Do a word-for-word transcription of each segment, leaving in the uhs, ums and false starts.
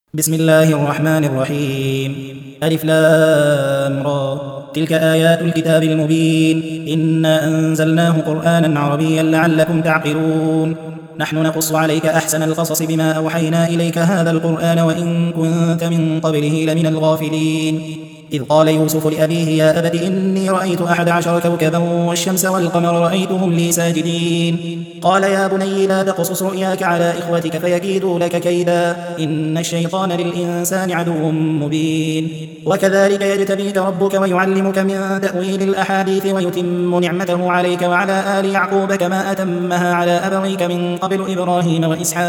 بسم الله الرحمن الرحيم. ألف لام را. تلك آيات الكتاب المبين. إنا أنزلناه قرآنا عربيا لعلكم تعقلون. نحن نقص عليك أحسن القصص بما أوحينا إليك هذا القرآن وإن كنت من قبله لمن الغافلين. إذ قال يوسف لأبيه يا أبت إني رأيت أحد عشر كوكبا والشمس والقمر رأيتهم لي ساجدين. قال يا بني لا تقصص رؤياك على إخوتك فيكيدوا لك كيدا إن الشيطان للإنسان عدو مبين. وكذلك يجتبيك ربك ويعلمك من تأويل الأحاديث ويتم نعمته عليك وعلى آل يعقوب كما أتمها على أبويك من قبل إبراهيم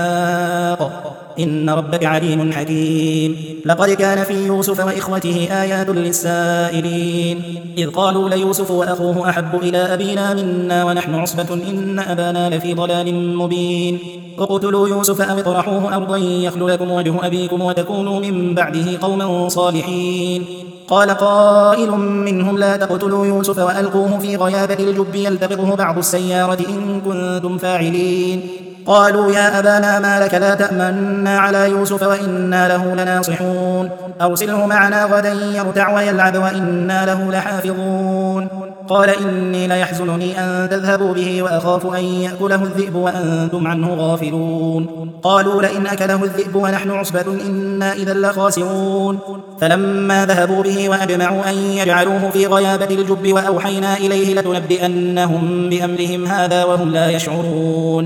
وإسحاق إن ربك عليم حكيم. لقد كان في يوسف وإخوته آيات للسائلين إذ قالوا ليوسف وأخوه أحب إلى أبينا منا ونحن عصبة إن أبانا لفي ضلال مبين. اقتلوا يوسف أو اطرحوه أرضا يخل لكم وجه أبيكم وتكونوا من بعده قوما صالحين. قال قائل منهم لا تقتلوا يوسف وألقوه في غيابة الجب يلتقطه بعض السيارة إن كنتم فاعلين. قالوا يا أبانا ما لك لا تأمنا على يوسف وإنا له لناصحون أرسله معنا غدا يرتع ويلعب وإنا له لحافظون. قال إني ليحزنني أن تذهبوا به وأخاف أن يأكله الذئب وأنتم عنه غافلون. قالوا لئن أكله الذئب ونحن عصبة إنا إذا لخاسرون. فلما ذهبوا به وأجمعوا أن يجعلوه في غيابة الجب وأوحينا إليه لتنبئنهم بأمرهم هذا وهم لا يشعرون.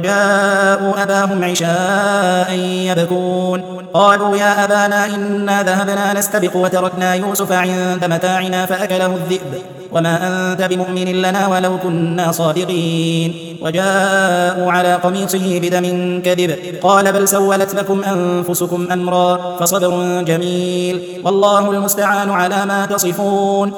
وجاءوا أباهم عشاء يبكون. قالوا يا أبانا إنا ذهبنا نستبق وتركنا يوسف عند متاعنا فأكله الذئب وما أنت بمؤمن لنا ولو كنا صادقين. وجاءوا على قميصه بدم كذب قال بل سولت لكم أنفسكم أمرا فصبر جميل والله المستعان على ما تصفون.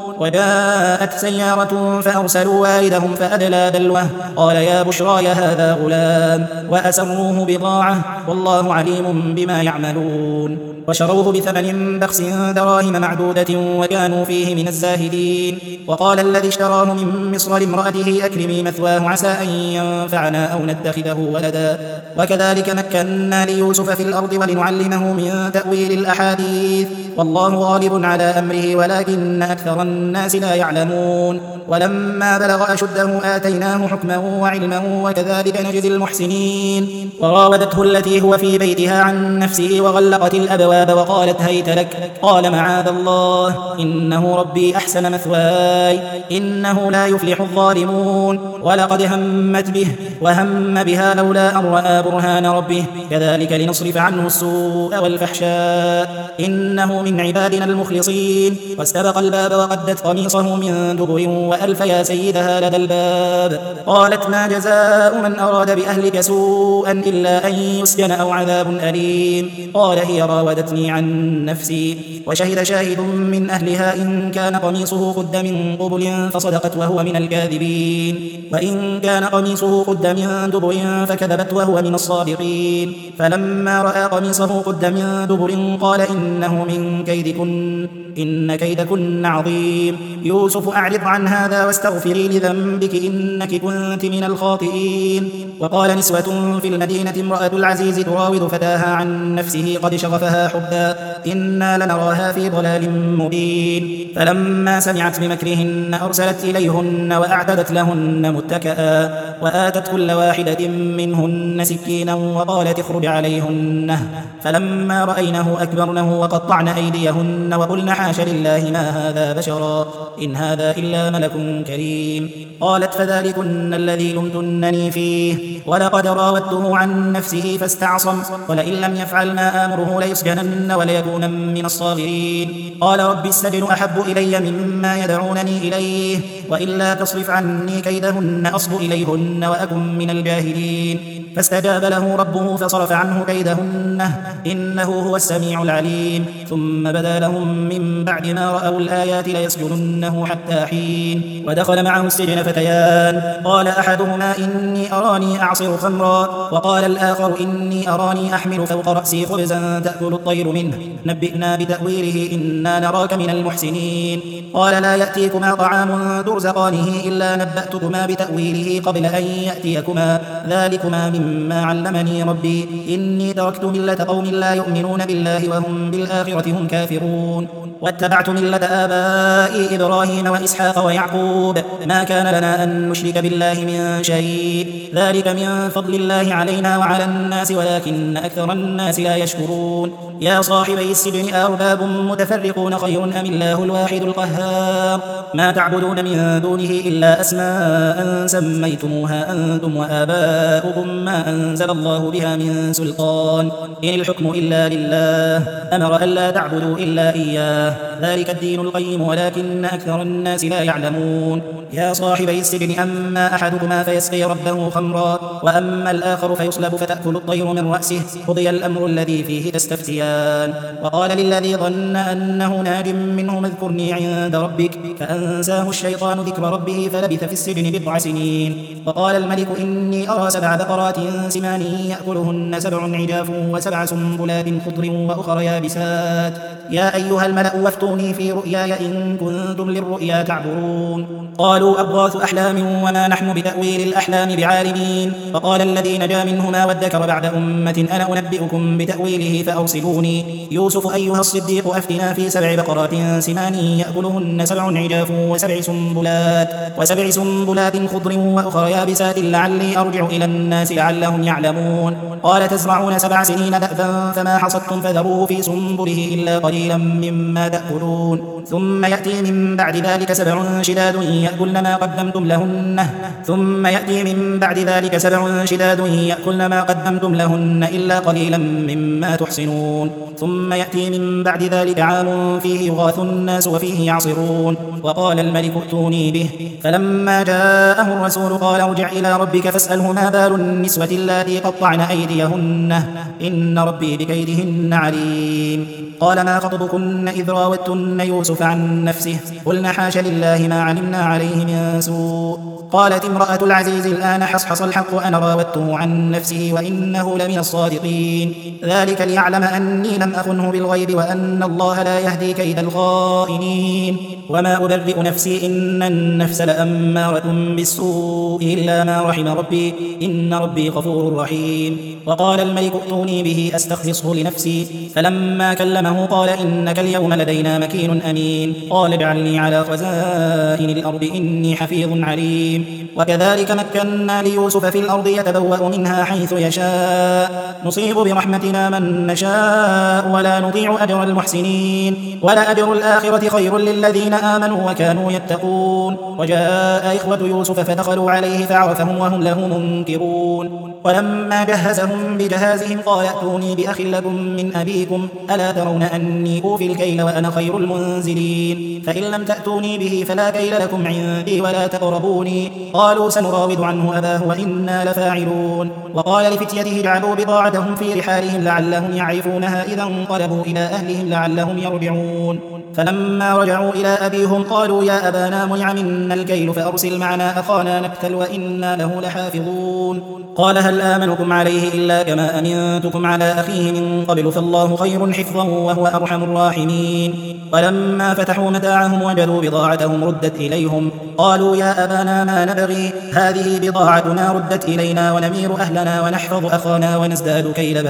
وجاءت سيارة فأرسلوا والدهم فأدلى دلوه قال يا بشرى هذا غلام وأسروه بضاعة والله عليم بما يعملون. وشروه بثمن بخس دراهم معدودة وكانوا فيه من الزاهدين. وقال الذي اشتراه من مصر لامرأته أكرمي مثواه عسى أن ينفعنا أو نتخذه ولدا. وكذلك مكنا ليوسف في الأرض ولنعلمه من تأويل الأحاديث والله غالب على أمره ولكن أكثر الناس لا يعلمون. ولما بلغ أشده آتيناه حكما وعلما وكذلك نجزي المحسنين. وراودته التي هو في بيتها عن نفسه وغلقت الأبواب وقالت هيت لك قال معاذ الله إنه ربي أحسن مثواي إنه لا يفلح الظالمون. ولقد همت به وهم بها لولا أن رأى برهان ربه كذلك لنصرف عنه السوء والفحشاء إنه من عبادنا المخلصين. واستبق الباب وقدت قميصه من دبر وألف يا سيدها لدى الباب. قالت ما جزاء من أراد بأهلك سوءا إلا أن يسجن أو عذاب أليم. قال هي راودتني عن نفسي. وشهد شاهد من أهلها إن كان قميصه قد من قبل فصدقت وهو من الكاذبين وإن كان قميصه قد من دبر فكذبت وهو من الصادقين. فلما رأى قميصه قد من دبر قال إنه من كيدكن إن كيدكن عظيم. يوسف أعرض عن هذا واستغفري لذنبك إنك كنت من الخاطئين. وقال نسوة في المدينة امرأة العزيز تراود فتاها عن نفسه قد شغفها حبا إنا لنراها في ضلال مبين. فلما سمعت بمكرهن أرسلت إليهن وأعتدت لهن متكئا وآتت كل واحدة منهن سكينا وقالت اخرج عليهن. فلما رأينه أكبرنه وقطعن أيديهن وقلن حاش لله ما هذا بشرا إن هذا إلا ملك كريم. قالت فذلكن الذي لمتنني فيه ولقد راودته عن نفسه فاستعصم ولئن لم يفعل ما آمره ليسجنن وليكون من الصاغرين. قال رب السجن أحب إلي مما يدعونني إليه وإلا تصرف عني كيدهن أصب إليهن وأكن من الجاهلين. فاستجاب له ربه فصرف عنه كيدهن إنه هو السميع العليم. ثم بدا لهم من بعد ما رأوا الآيات ليسجننه حتى حين. ودخل معه السجن فتيان قال أحدهما إني أراني أعصر خمرا وقال الآخر إني أراني أحمل فوق رأسي خبزا تأكل الطير منه نبئنا بتأويله إنا نراك من المحسنين. قال لا يأتيكما طعام ترزقانه إلا نبأتكما بتأويله قبل أن يأتيكما ذلكما مما علمني ربي إني تركت ملة قوم لا يؤمنون بالله وهم بالآخرة هم كافرون واتبعت ملة آبائي إبراهيم وإسحاق ويعقوب ما كان لنا أن نشرك بالله من شيء ذلك من فضل الله علينا وعلى الناس ولكن أكثر الناس لا يشكرون يا صاحبي السجن أرباب متفرقون خير أم الله الواحد القهار ما تعبدون من دونه إلا أسماء سميتموها أنتم وآباؤكم ما أنزل الله بها من سلطان إن الحكم إلا لله أمر ألا تعبدوا إلا إياه ذلك الدين القيم ولكن أكثر الناس لا يعلمون يا صاحبي السجن أما أحدكما فيسقي ربه خمرا وأما الآخر فيصلب فتأكل الطير من رأسه قضي الأمر الذي فيه تستفتيان وقال للذي ظن أنه ناج منه اذكرني عند ربك فأنساه الشيطان ذكر ربه فلبث في السجن بضع سنين وقال الملك إني أرى سبع بقرات سمان يأكلهن سبع عجاف وسبع سنبلات خضر وأخر يابسات يا أيها الملأ وافتوني في رؤياي إن كنتم للرؤيا تعبرون قالوا أضغاث أحلام وما نحن بتأويل الأحلام بعالمين فقال الذي نجا منهما وادكر بعد أمة أنا أنبئكم بتأويله فأرسلوني يوسف أيها الصديق أفتنا في سبع بقرات سمان يأكلهن سبع عجاف وسبع سنبلات وسبع سنبلات خضر وأخر يابسات لعلي أرجع إلى الناس لعلهم يعلمون قال تزرعون سبع سنين دأبا فما حصدتم فذروه في سنبله إلا قليلا مما تأكلون ثم يأتي من بعد ذلك سبع شداد يأكلن ما قدمتم لهن ثم يأتي من بعد ذلك سبع شداد يأكلن ما قدمتم لهن إلا قليلا مما تحصنون ثم يأتي من بعد ذلك عام فيه يغاث الناس وفيه يعصرون وقال الملك ائتوني به فلما جاءه الرسول قال ارجع إلى ربك فاسأله ما بال النسوة اللاتي قطعن أيديهن إن ربي بكيدهن عليم قال ما خطبكن إذ راوتن يوسف عن نفسه قلنا حاش لله ما علمنا عليه من سوء قالت امرأة العزيز الآن حصحص الحق أنا راودته عن نفسه وإنه لمن الصادقين ذلك ليعلم أني لم أخنه بالغيب وأن الله لا يهدي كيد الخائنين وما أبرئ نفسي إن النفس لأمارة بالسوء إلا ما رحم ربي إن ربي غفور رحيم وقال الملك ائتوني به أستخلصه لنفسي فلما كلمه قال إنك اليوم لدينا مكين أمين قال اجعلني على خزائن الأرض إني حفيظ عليم وكذلك مكنا ليوسف في الأرض يتبوأ منها حيث يشاء نصيب برحمتنا من نشاء ولا نضيع أجر المحسنين ولأجر الآخرة خير للذين آمنوا وكانوا يتقون وجاء إخوة يوسف فدخلوا عليه فعرفهم وهم له منكرون ولما جهزهم بجهازهم قال ائتوني بأخ لكم من أبيكم ألا ترون أني أوفي الكيل وأنا خير المنزلين فإن لم تأتوني به فلا كيل لكم عندي ولا تقربوني قالوا سنراود عنه أباه وإنا لفاعلون وقال لفتيته اجعلوا بضاعتهم في رحالهم لعلهم يعرفونها إذا انقلبوا إلى أهلهم لعلهم يرجعون فلما رجعوا إلى أبيهم قالوا يا أبانا منع منا الكيل فأرسل معنا أخانا نكتل وإنا له لحافظون قال هل آمنكم عليه إلا كما أمنتكم على أخيه من قبل فالله خير حفظا وهو أرحم الراحمين ولما فتحوا متاعهم وجدوا بضاعتهم ردت إليهم قالوا يا أبانا ما نبغي هذه بضاعتنا ردت إلينا ونمير أهلنا ونحفظ أخانا ونزداد كيل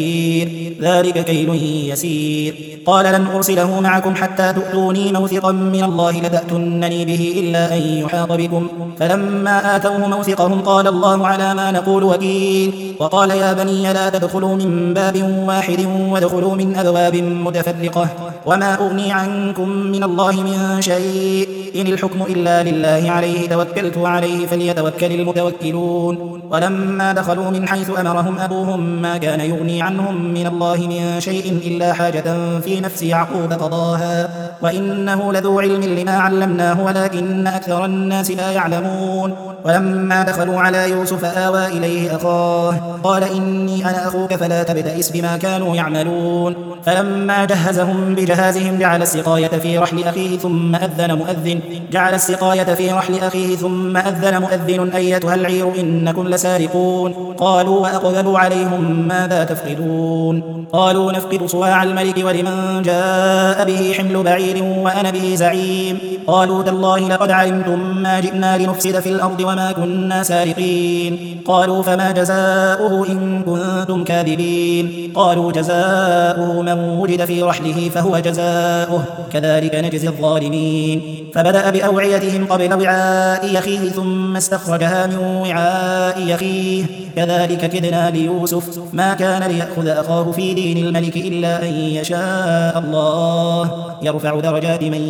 بعير ذلك كيل يسير قال لن أرسله معكم حتى تؤتوني موثقا من الله لتأتونني به إلا أن يحاط بكم فلما آتوه موثقهم قال الله على ما نقول وكيل وقال يا بني لا تدخلوا من باب واحد وادخلوا من أبواب متفرقة وما أغني عنكم من الله من شيء إن الحكم إلا لله عليه توكلت وعليه فليتوكل المتوكلون ولما دخلوا من حيث أمرهم أبوهم ما كان يغني عنهم من الله من شيء إلا حاجة في نفس يعقوب قضاها وإنه لذو علم لما علمناه ولكن أكثر الناس لا يعلمون ولما دخلوا على يوسف آوى إليه أخاه قال إني أنا أخوك فلا تبتئس بما كانوا يعملون فلما جهزهم بجهازهم جعل السقاية في رحل أخيه ثم أذن مؤذن جعل السقاية في رحل أخيه ثم أذن مؤذن أيتها العير إنكم لسارقون قالوا وأقبلوا عليهم ماذا تفقدون قالوا نفقد صواع الملك ولمن جاء به حمل بعير وأنا به زعيم قالوا تالله لقد علمتم ما جئنا لنفسد في الأرض وما كنا سارقين. قالوا فما جزاؤه إن كنتم كاذبين. قالوا جزاؤه من وجد في رحله فهو جزاؤه كذلك نجزي الظالمين. فبدأ بأوعيتهم قبل وعاء أخيه ثم استخرجها من وعاء أخيه كذلك كدنا ليوسف ما كان ليأخذ أخاه في دين الملك إلا أن يشاء الله يرفع درجات من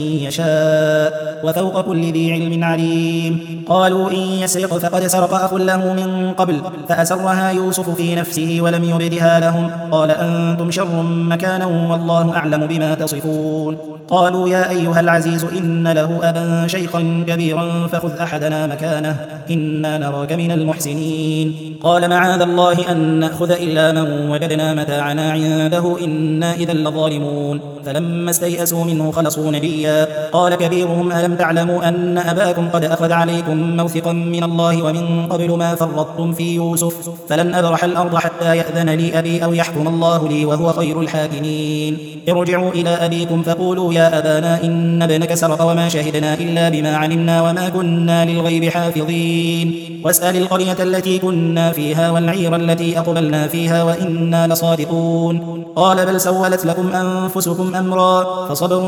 يشاء وفوق كل ذي علم عليم. قالوا إن يسرق فقد سرق أخ له من قبل فأسرها يوسف في نفسه ولم يبدها لهم قال أنتم شر مكانا والله أعلم بما تصفون. قالوا يا أيها العزيز إن له أبا شيخا كبيرا فخذ أحدنا مكانه إنا نراك من المحسنين. قال معاذ الله أن نأخذ إلا من وجدنا متاعنا عنده إنا إذا لظالمون. فلما استيئسوا منه خلصوا نبيا قال كبيرهم ألم تعلموا أن أباكم قد أخذ عليكم موثقا من الله ومن قبل ما فرطتم في يوسف فلن أبرح الأرض حتى يأذن لي أبي أو يحكم الله لي وهو خير الحاكمين. ارجعوا إلى أبيكم فقولوا يا أبانا إن ابنك سرق وما شهدنا إلا بما علمنا وما كنا للغيب حافظين. واسأل القرية التي كنا فيها والعير التي أقبلنا فيها وإنا لصادقون. قال بل سولت لكم أنفسكم أمرا فصبر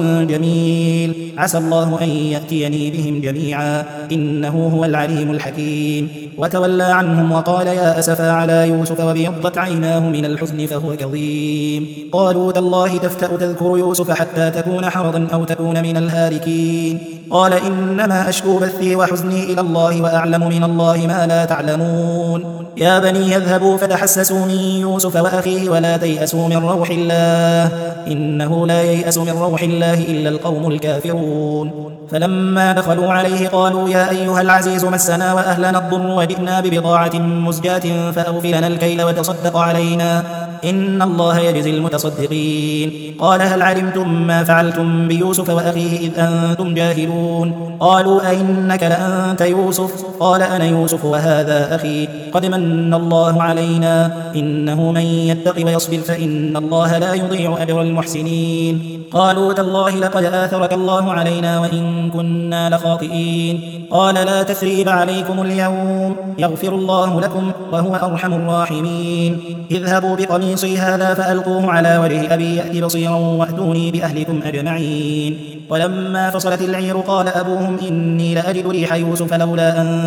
جميل عسى الله أن يأتيني بهم جميعا إنه هو العليم الحكيم. وتولى عنهم وقال يا أسفا على يوسف وابيضت عيناه من الحزن فهو كظيم. قالوا تالله تفتأ تذكر يوسف حتى تكون حرضا أو تكون من الهالكين. قال إنما أشكو بثي وحزني إلى الله وأعلم من الله ما لا تعلمون. يا بني يذهبوا فتحسسوا من يوسف وأخيه ولا تيأسوا من روح الله إنه لا ييأس من روح الله إلا القوم الكافرون. فلما دخلوا عليه قالوا يا أيها العزيز مسنا وأهلنا الضر وجئنا ببضاعة مزجاة فأوف لنا الكيل وتصدق علينا إن الله يجزي المتصدقين. قال هل علمتم ما فعلتم بيوسف وأخيه إذ أنتم جاهلون. قالوا أئنك لأنت يوسف قال أنا يوسف وهذا أخي قد من الله علينا إنه من يتق ويصبر فإن الله لا يضيع أجر المحسنين. قالوا تالله لقد آثرك الله علينا وإن كنا لخاطئين. قال لا تثريب عليكم اليوم يغفر الله لكم وهو أرحم الراحمين. اذهبوا بقميصي هذا فألقوه على وجه أبي يأتي بصيرا وأتوني بأهلكم أجمعين. ولما فصلت العير قال أبوهم إني لأجد ريح يوسف لولا أن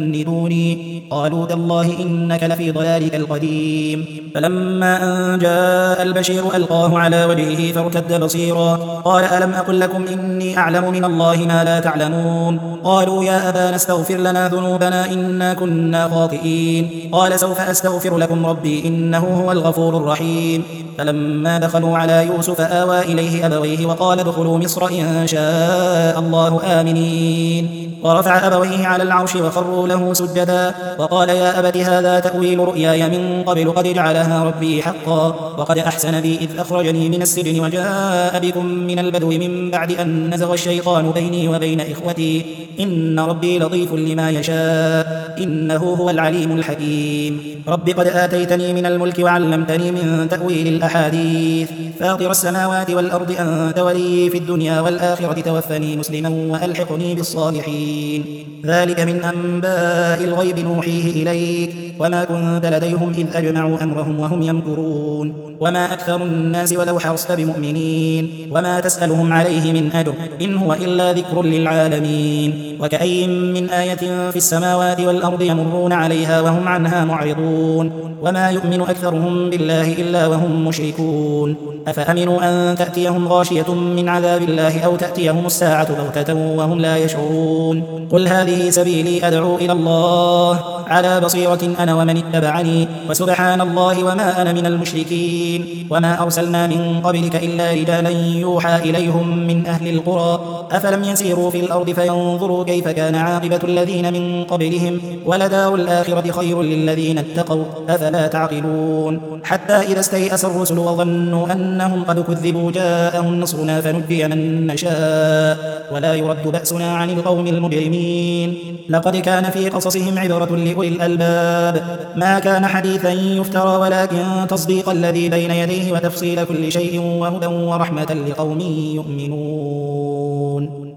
تفندوني. قالوا تالله إنك لفي ضلالك القديم. فلما أن جاء البشير ألقاه على وجهه فارتد بصيرا قال ألم أقل لكم إني أعلم من الله ما لا تعلمون. قالوا يا أبانا استغفر لنا ذنوبنا إنا كنا خاطئين. قال سوف أستغفر لكم ربي إنه هو الغفور الرحيم. فلما دخلوا على يوسف آوى إليه أبويه وقال ادخلوا مصر إن شاء الله آمنين. ورفع أبويه على العرش وخروا له سجدا وقال يا أبت هذا تأويل رؤياي من قبل قد جعلها ربي حقا وقد أحسن بي إذ أخرجني من السجن وجاء بكم من البدو من بعد أن نزغ الشيطان بيني وبين إخوتي إن ربي لطيف لما يشاء إنه هو العليم الحكيم. رب قد آتيتني من الملك وعلمتني من تأويل الأحاديث فاطر السماوات والأرض أنت ولي في الدنيا والآخرة توفني مسلما وألحقني بالصالحين. ذلك من أنباء الغيب نوحيه إليك وما كنت لديهم إذ أجمعوا أمرهم وهم يمكرون. وما أكثر الناس ولو حرصت بمؤمنين وما تسألهم عليه من أجر إن هو إلا ذكر للعالمين. وكأي من آية في السماوات والأرض يمرون عليها وهم عنها معرضون وما يؤمن أكثرهم بالله إلا وهم مشركون. أفأمنوا أن تأتيهم غاشية من عذاب الله أو تأتيهم الساعة بغتة وهم لا يشعرون. قل هذه سبيلي أدعو إلى الله على بصيرة أنا ومن اتبعني وسبحان الله وما أنا من المشركين. وما أرسلنا من قبلك إلا رجالا يوحى إليهم من أهل القرى أفلم يسيروا في الأرض فينظروا كيف كان عاقبة الذين من قبلهم ولدار الآخرة خير للذين اتقوا أفلا تعقلون. حتى إذا استيأس الرسل وظنوا أنهم قد كذبوا جاءهم نصرنا فنجي من نشاء ولا يرد بأسنا عن القوم المجرمين. لقد كان في قصصهم عبرة لأولي الألباب ما كان حديثا يفترى ولكن تصديق الذي بين يديه وتفصيل كل شيء وهدى ورحمة لقوم يؤمنون.